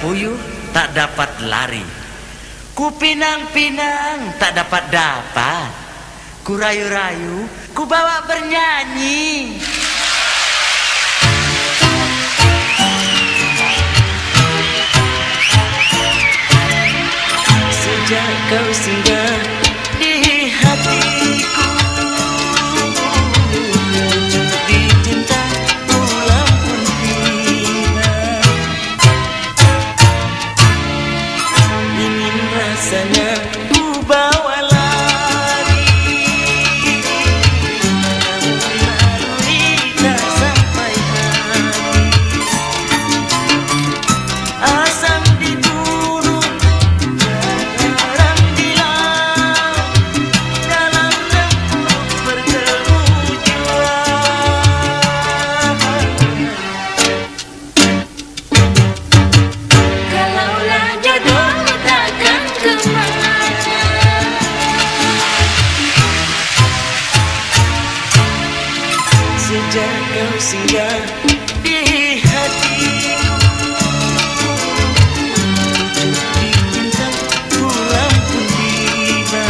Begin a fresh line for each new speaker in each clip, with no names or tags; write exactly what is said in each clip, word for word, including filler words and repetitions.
puyuh tak dapat lari, ku pinang-pinang tak dapat dapat, ku rayu-rayu, ku bawa bernyanyi. Sejak kau singgah di hatiku, di cinta pulang pun tiba. Ingin rasanya ku bawa lari, namun lalui tak sampai hati. Asam di gunung, sejak kau singgah di hatiku, di cinta pulang pun tiba.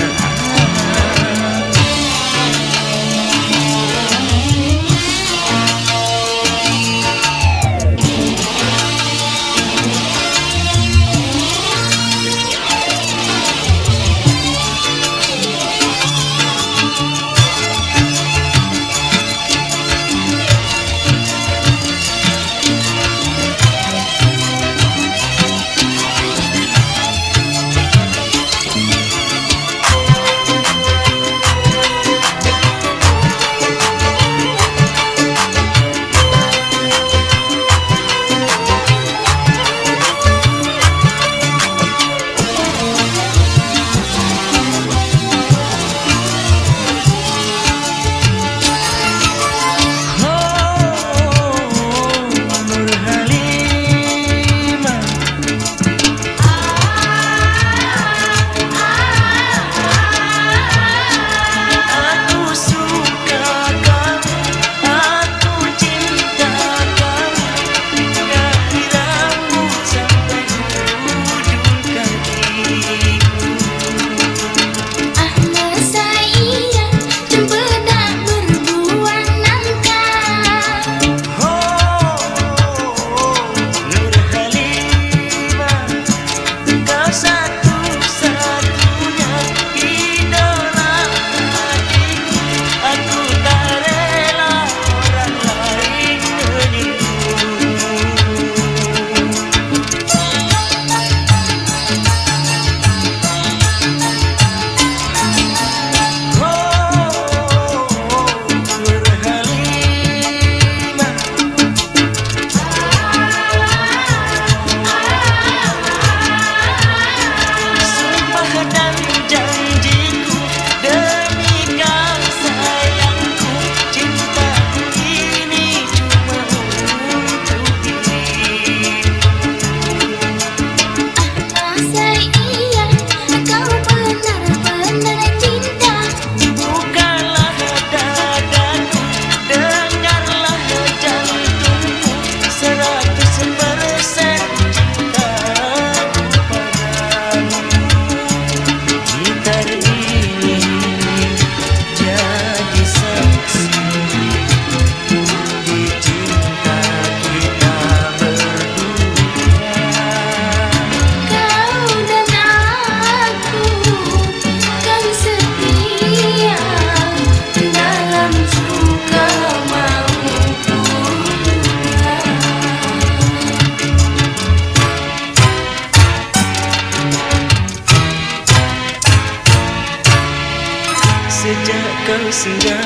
Sejak kau singgah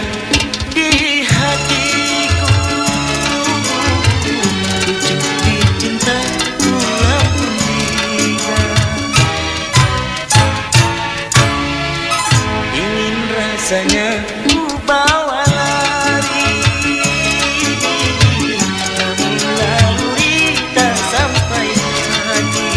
di hatiku, pucuk di cinta pulang pun tiba. Ingin rasanya ku bawa lari, namun lalui tak sampai hati.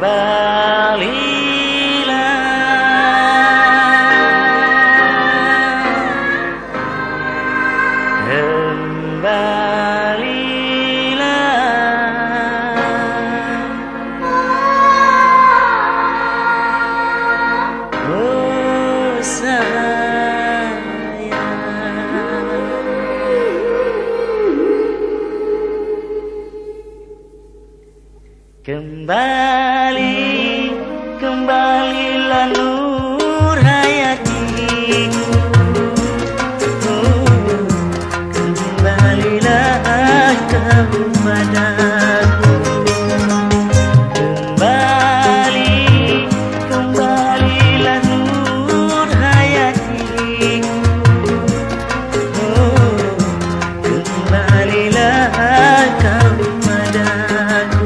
Kembali, kembalilah nur hayatiku. Oh, kembalilah kepadaku. Kembali, kembalilah nur hayatiku. Oh, kembalilah kepadaku.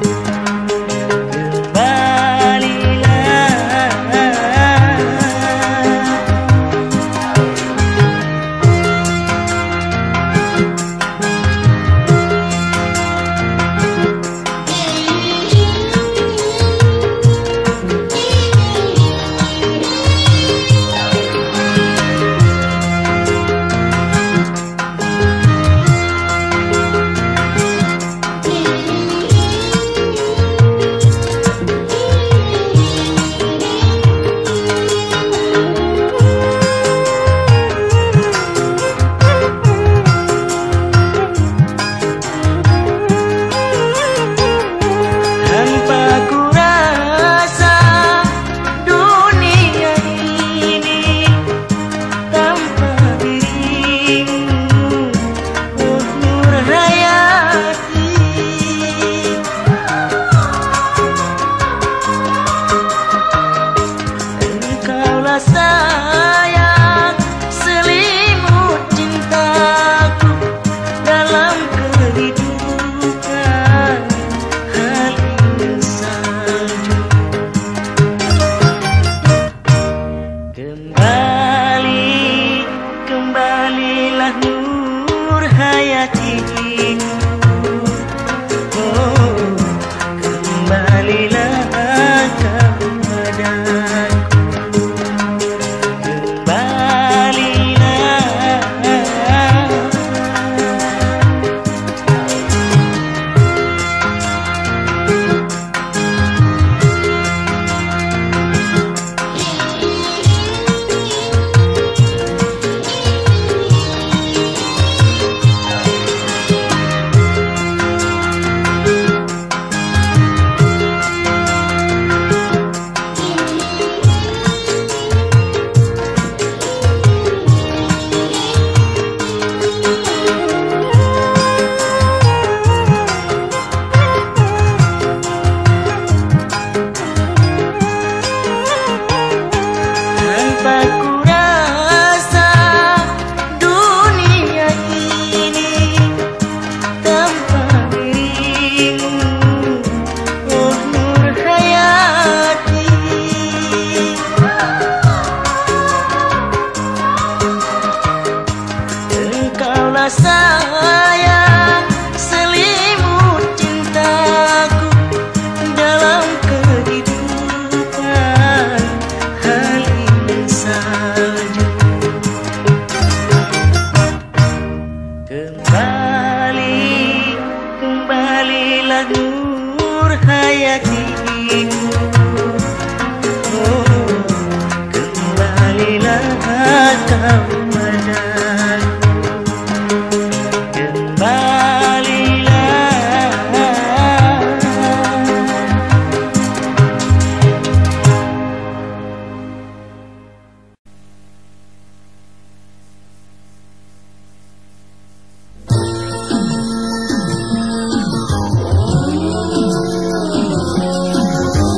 Sayang, selimut cintaku dalam kehidupan halus salju. Kembali, kembalilah nur hayatiku. Oh, kembalilah kepadaku. Sayang, selimut cintaku dalam kehidupan halus salju. Kembali, kembalilah nur hayatiku. Oh, kembalilah kepadaku.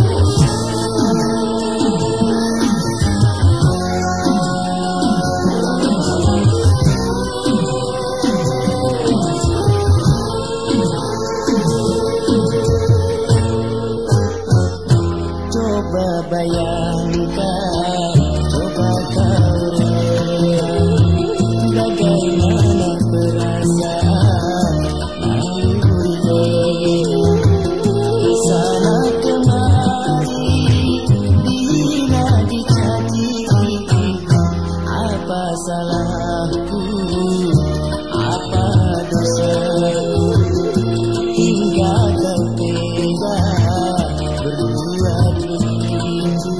Oh hingga kau tega berbuat begitu.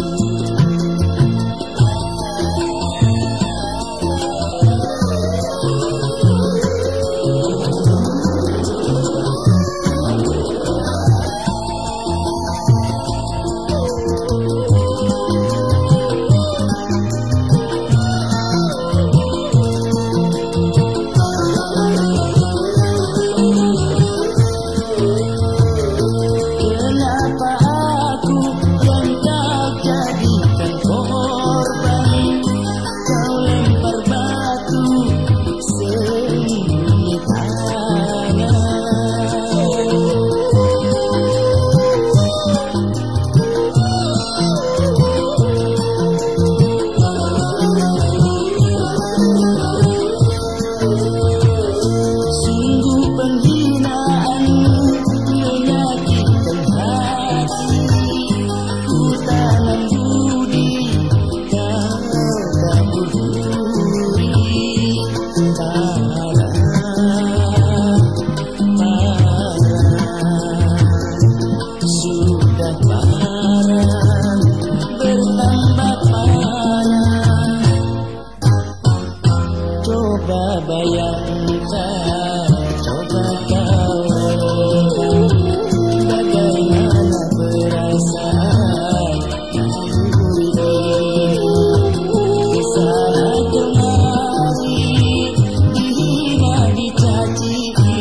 Bayangkan, coba kau renungkan bagaimana perasaan diri di sana kemari, dihina dicaci,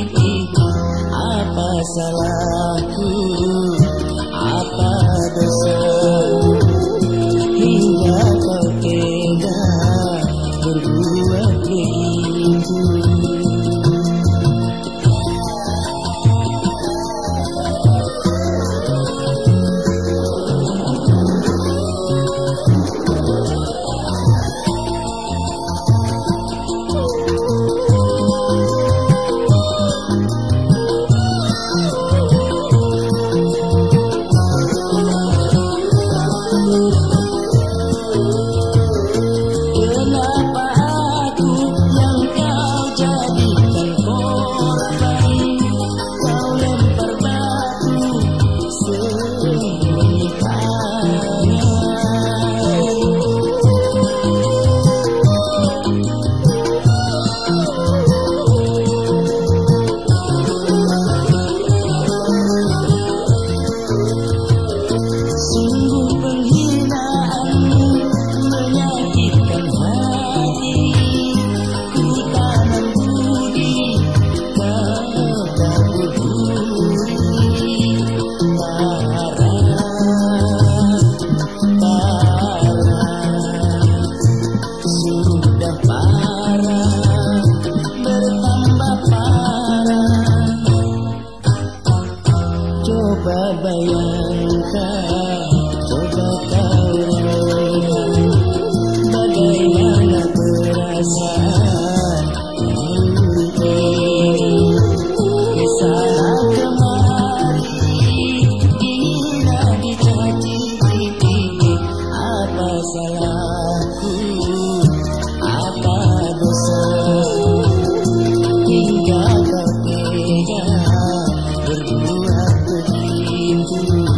apa salahku, apa dosa hingga kau tega berbuat begitu. Coba bayangkan, coba kau renungkan bagaimana perasaan diri di sana kemari, dihina dicaci, apa salahku, apa dosa hingga kau tega berbuat begitu.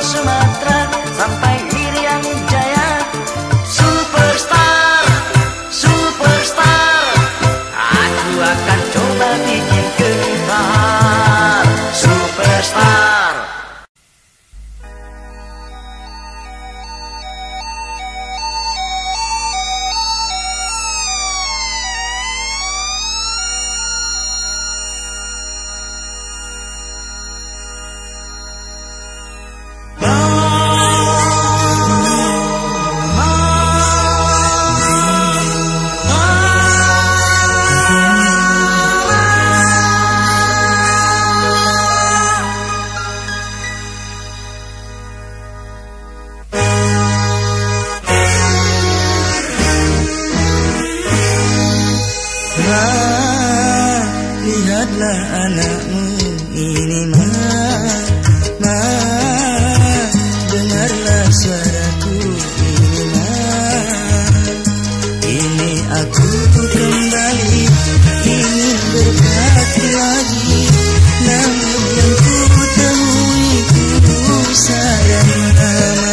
Sumatera sampai Irian Jaya. Superstar, superstar, aku akan coba bikin gentar. Superstar.
Lihatlah anakmu ini ma, ma, dengarlah suaraku ini ma. Ini aku kembali ingin berbakti lagi, namun yang ku temui ku sayang mama.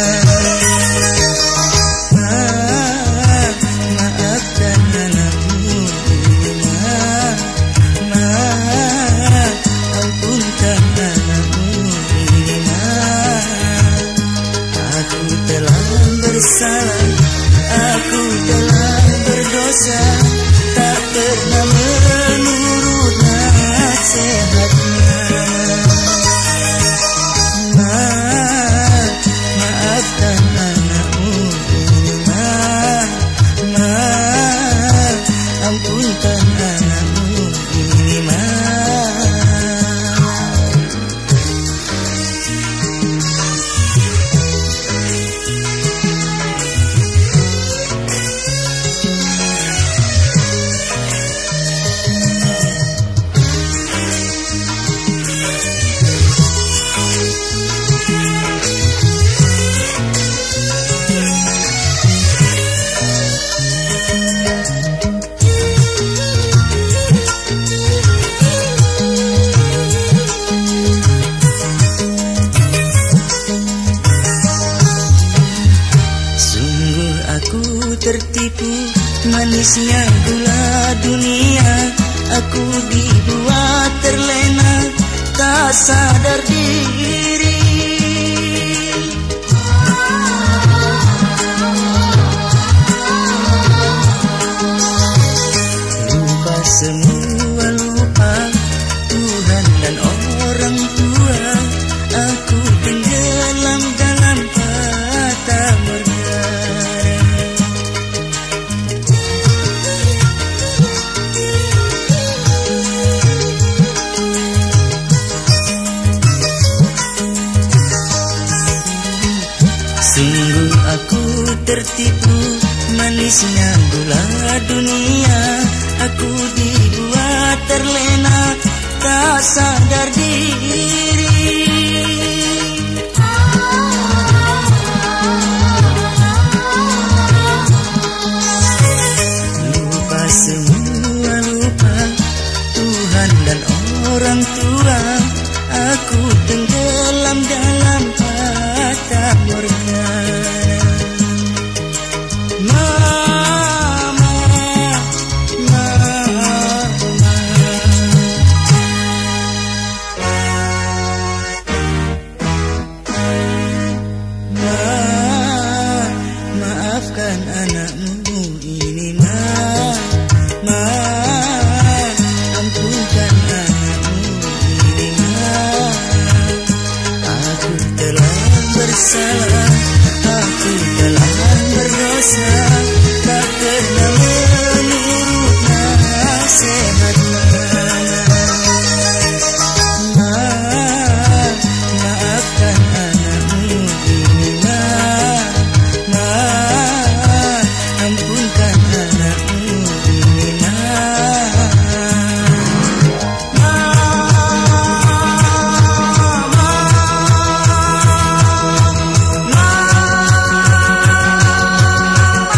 Ma, maafkan anakmu ini ma, ma, ampunkan anakmu ini ma. Aku telah bersalah, aku telah berdosa, tak pernah menurut nasihat ma. Maafkan anakmu ini ma, ma, ampunkan anakmu ini ma. Sungguh aku tertipu, manisnya gula dunia. Aku dibuat terlena, tak sadar diri. Lupa semua, lupa Tuhan dan orang tua. Aku tenggelam dalam fata morgana. Sungguh aku tertipu, manisnya gula dunia. Aku dibuat terlena, tak sadar diri. Lupa semua, lupa Tuhan dan orang tua. Aku tenggelam dalam fata morgana. Mama, mama, ma, maafkan anakmu ini ma, ma, ampunkan anakmu ini ma. Aku telah bersalah, aku telah berdosa, tak pernah menurut nasihat ma. Maafkan anakmu ini ma, ma, ampunkan anakmu ini ma. Ma,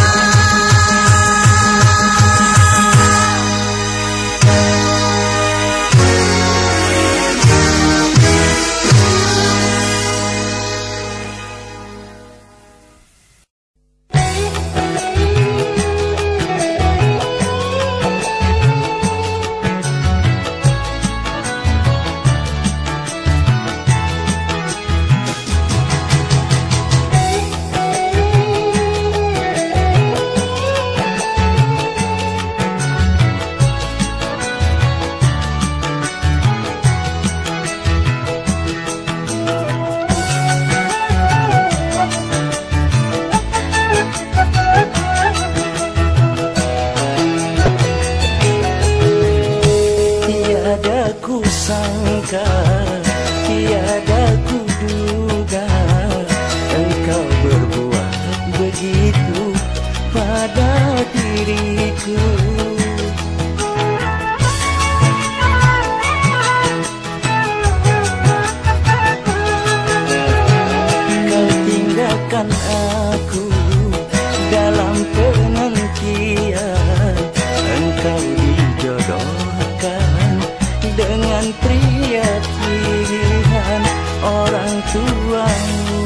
tinggalkan aku dalam penantian. Engkau dijodohkan dengan pria pilihan orang tuamu.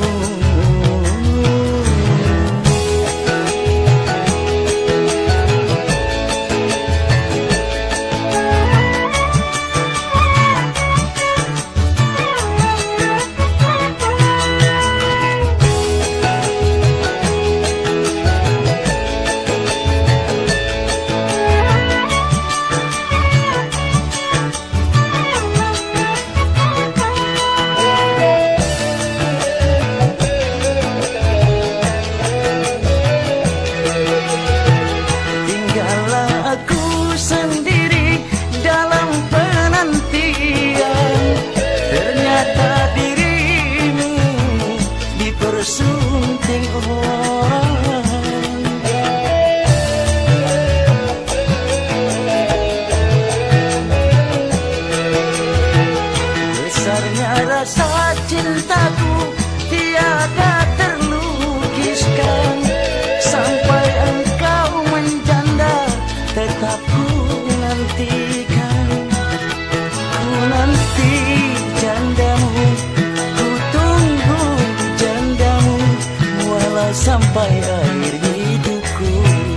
Sunting orang, besarnya rasa cintaku tiada terlukiskan. Sampai engkau menjanda tetap ku nantikan. Ku nanti jandamu, sampai akhir hidupku.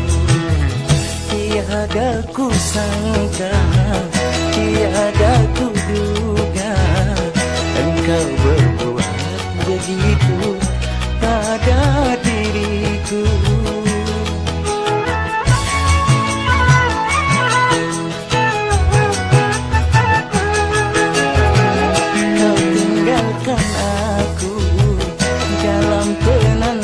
Tiada ku sangka, tiada ku duga, engkau berbuat begitu pada diriku. Kau tinggalkan aku dalam penantian.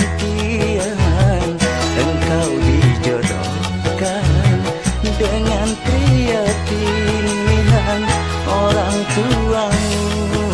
Dengan pria pilihan orang tuamu.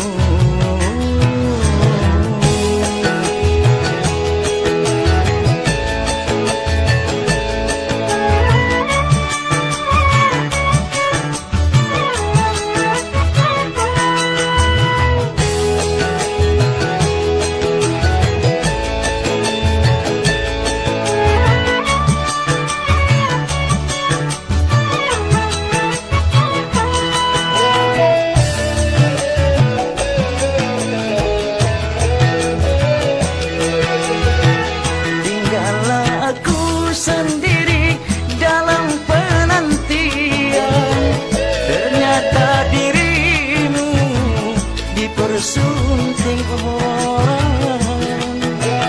Sunting orang,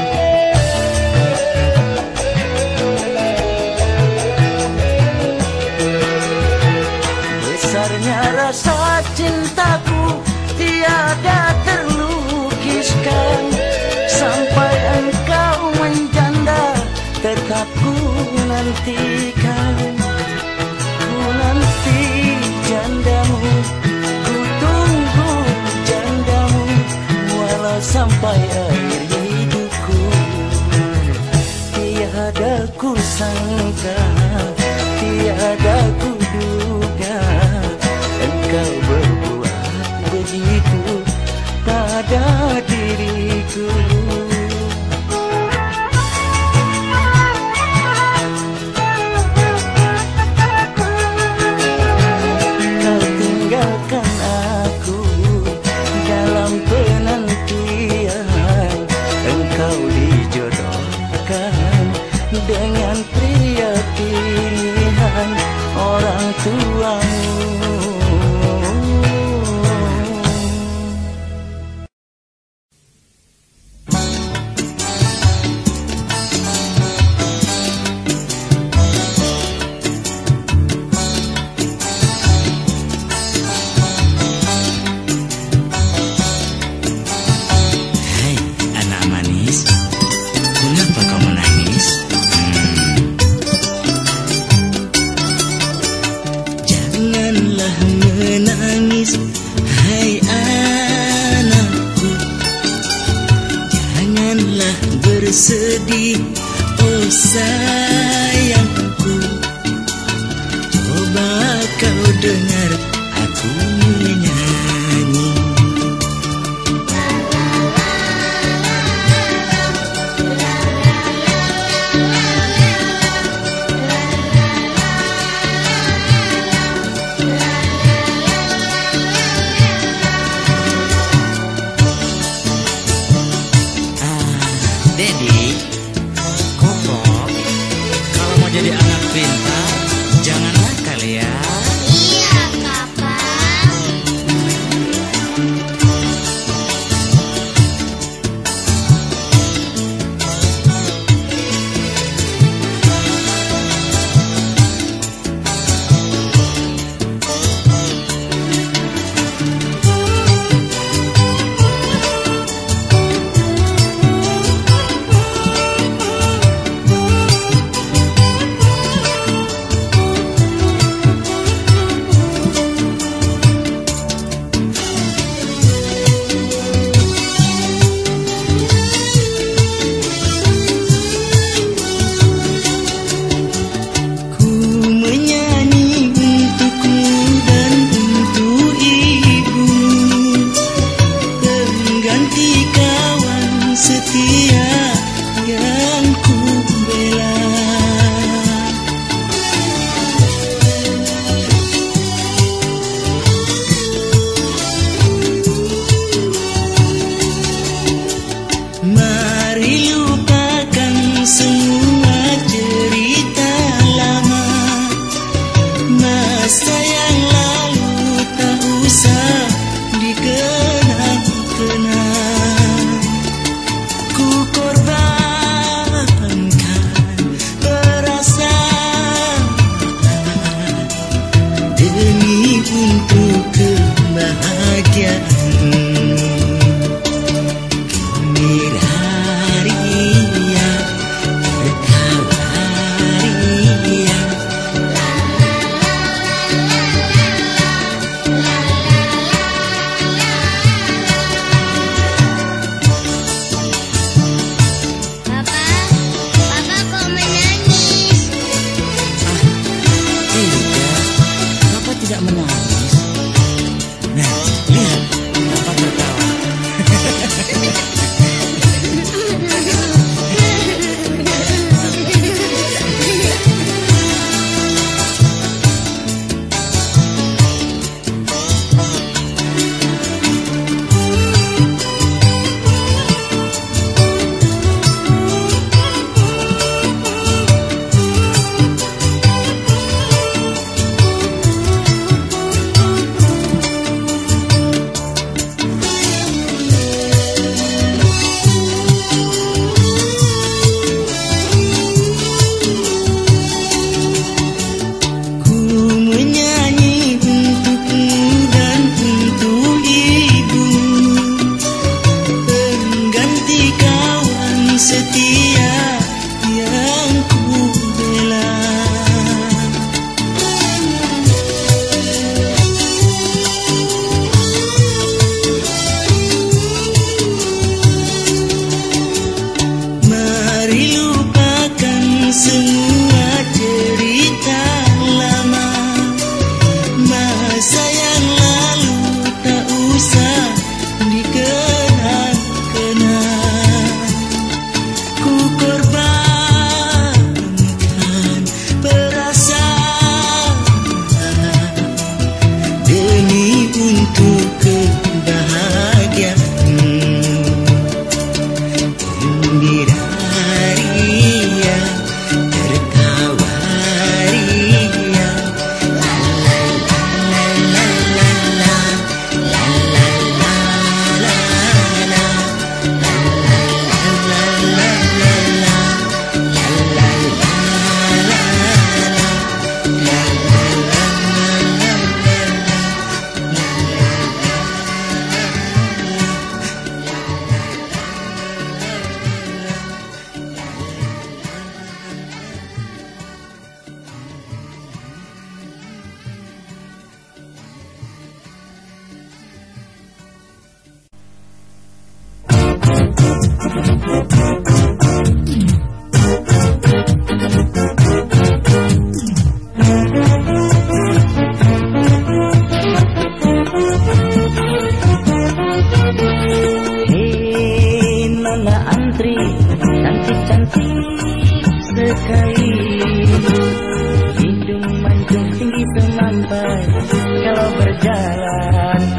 besarnya rasa cintaku tiada terlukiskan. Sampai engkau menjanda tetap ku nantikan. Ku nanti jandamu, ku tunggu jandamu, walau sampai akhir hidupku. Tiada ku sangka, tiada ku duga, engkau berbuat begitu pada diriku. Kau tinggalkan aku dalam penantian. Engkau dijodohkan dengan pria pilihan orang tuamu. Bersedih, oh sayangku, coba kau dengar aku menyanyi. Dedi, Koko, kalau mau jadi anak pintar, jangan nakal ya.
Iya, Kakak.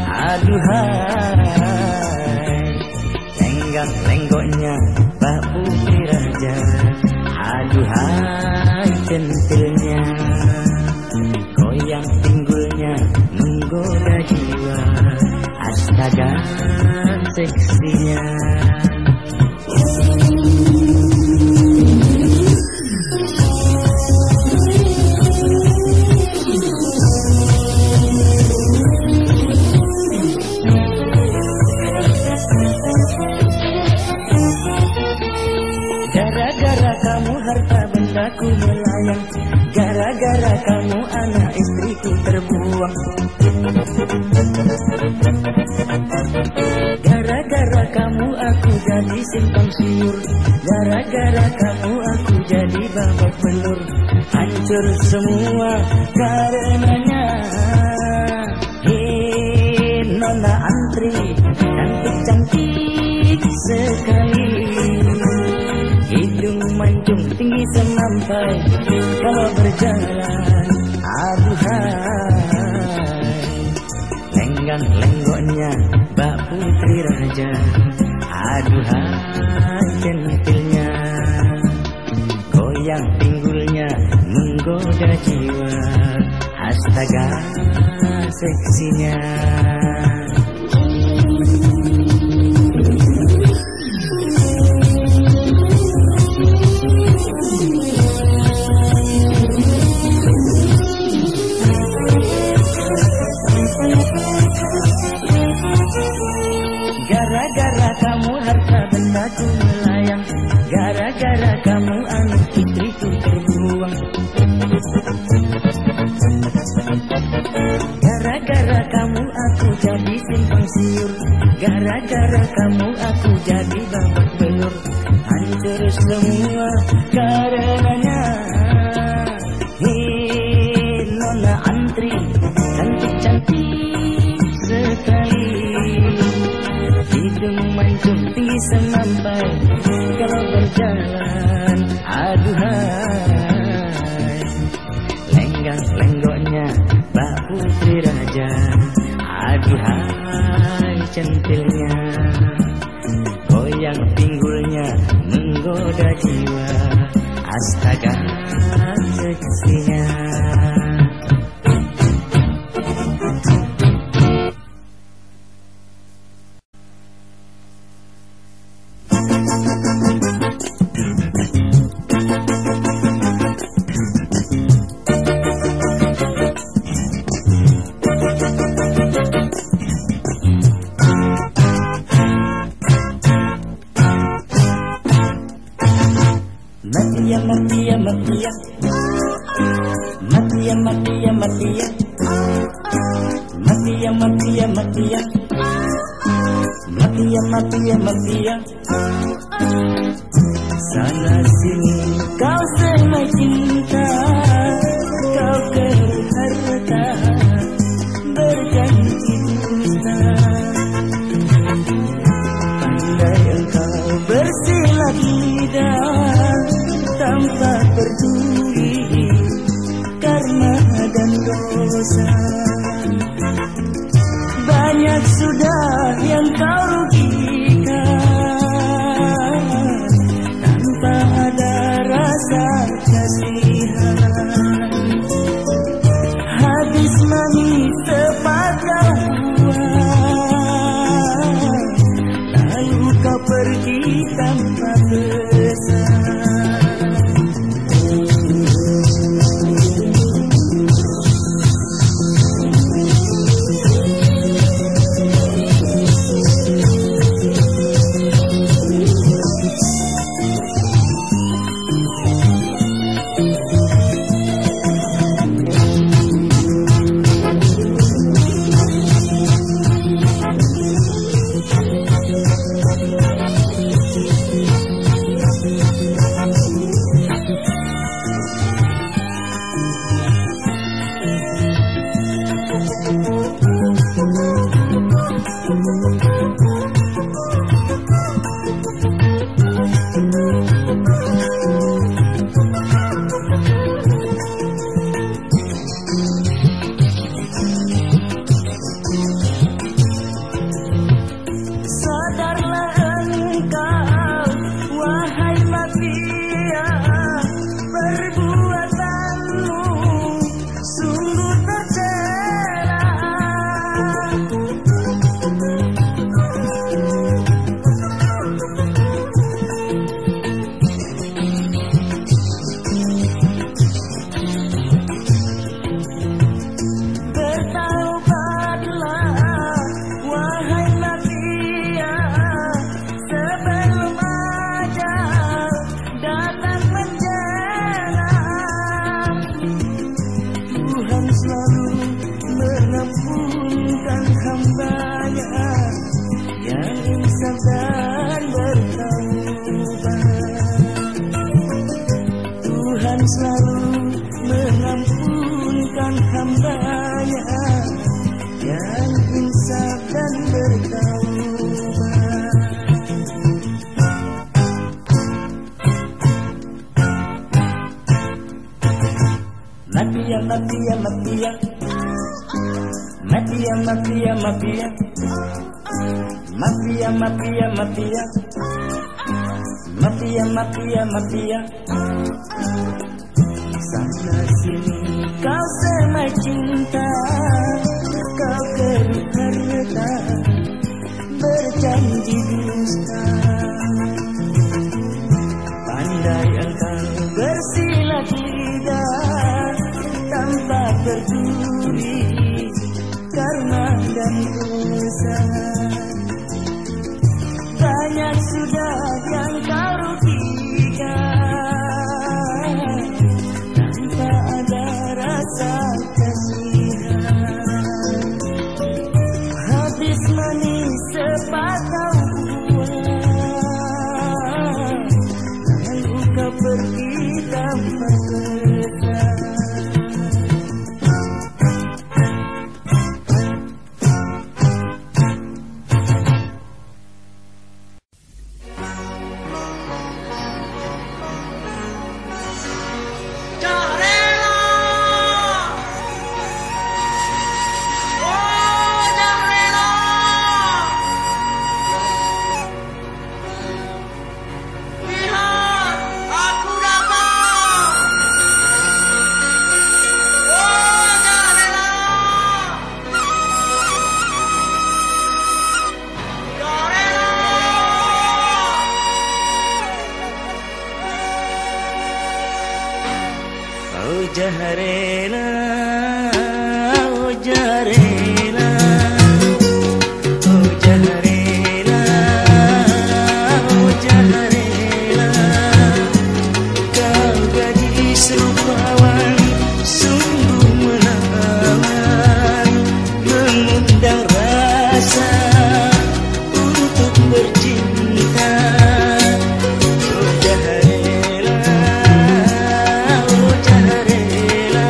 Aduhai, lenggak-lenggoknya bak seksinya.
Gara-gara kamu harta bendaku melayang, gara-gara kamu anak istriku terbuang, gara-gara kamu aku jadi simpang siur, gara-gara kamu aku jadi babak belur. Hancur semua karenanya. Hei nona antri, cantik-cantik sekali, hidung mancung tinggi semampai, kalau berjalan aduhai, lenggang-lenggoknya bak putri raja, aduhai centilnya, goyang pinggulnya menggoda jiwa, astaga seksinya. Gara-gara kamu harta bendaku melayang, gara-gara kamu anak istriku terbuang, gara-gara kamu aku jadi simpang siur, gara-gara kamu aku jadi babak belur. Hancur semua karenanya. Hei nona antri, cantik-cantik sekali, hidung mancung tinggi semampai, kalau berjalan aduhai, lenggang-lenggoknya bak putri raja, aduhai centilnya, goyang pinggulnya menggoda jiwa, astaga seksinya. Matia, Matia, Matia, Matia, Matia, Matia, Matia, Matia, Matia, Matia, Matia, Matia. Sana sini kau semai cinta, kau keruh harta, berjanji dusta. Pandai engkau bersilat lidah tanpa peduli karma dan dosa. Banyak sudah yang kau rugikan tanpa ada rasa kasihan. Habis manis sepadan buah, lalu kau pergi tanpa pesan. Mafia, mafia, mafia. Mafia, mafia, mafia. Mafia, mafia, mafia. Mafia, mafia, mafia. Sana sini kau semai cinta, kau kerut harta, berjanji dusta. Pandai engkau bersilat lidah tanpa peduli karma dan dosa. Banyak sudah yang kau rugikan tanpa ada rasa kasihan. Habis manis sepatah uang, lalu kau pergi tanpa pesan. Jaharela, oh jaharela, oh jaharela, oh jaharela. Kau gadis rupawan, sungguh menawan, mengundang rasa untuk bercinta. Oh jaharela, oh jaharela.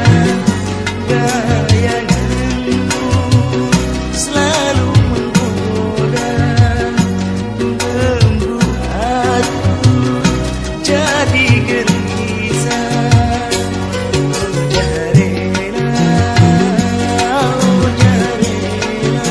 Bayanganmu selalu menggoda, membuatku jadi gelisah. Oh jaharela, oh jaharela.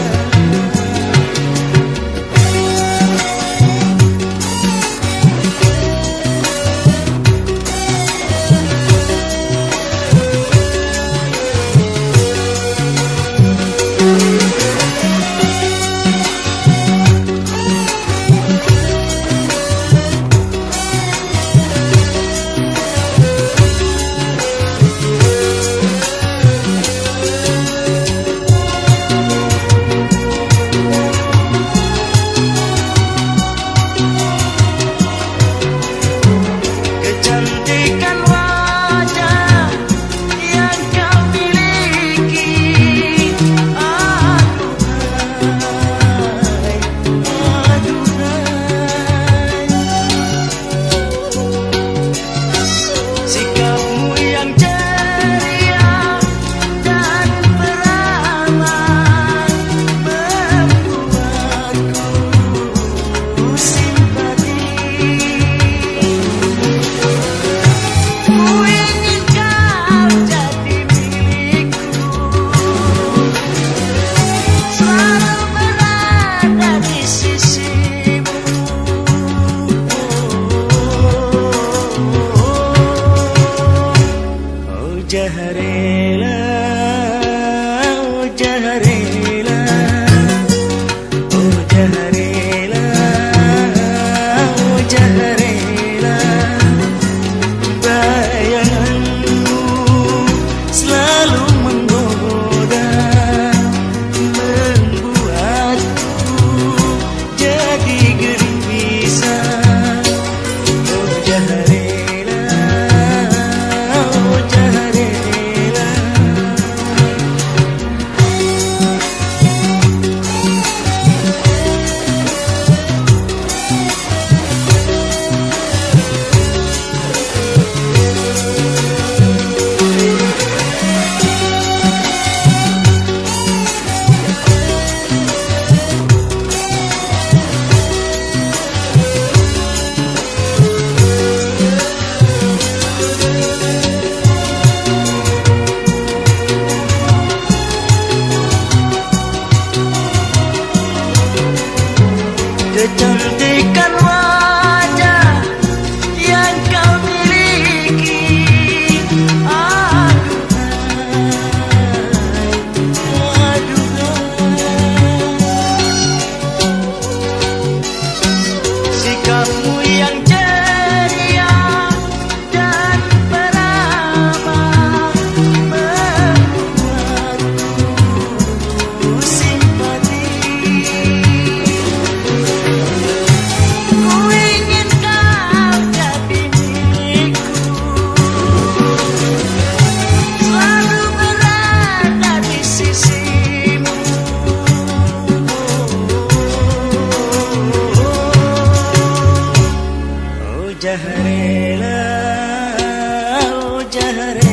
Kecantikan wajah yang kau miliki, aduhai, aduhai. Sikapmu yang ceria dan beramah membuatku simpati. Ku ingin kau jadi milikku, selalu berada di sisimu. Oh jaharela, oh jaharela, oh jaharela, oh jaharela. Bayanganmu selalu menggoda, membuatku jadi gelisah. Oh jaharela, oh jaharela. jahrela, oh jahre.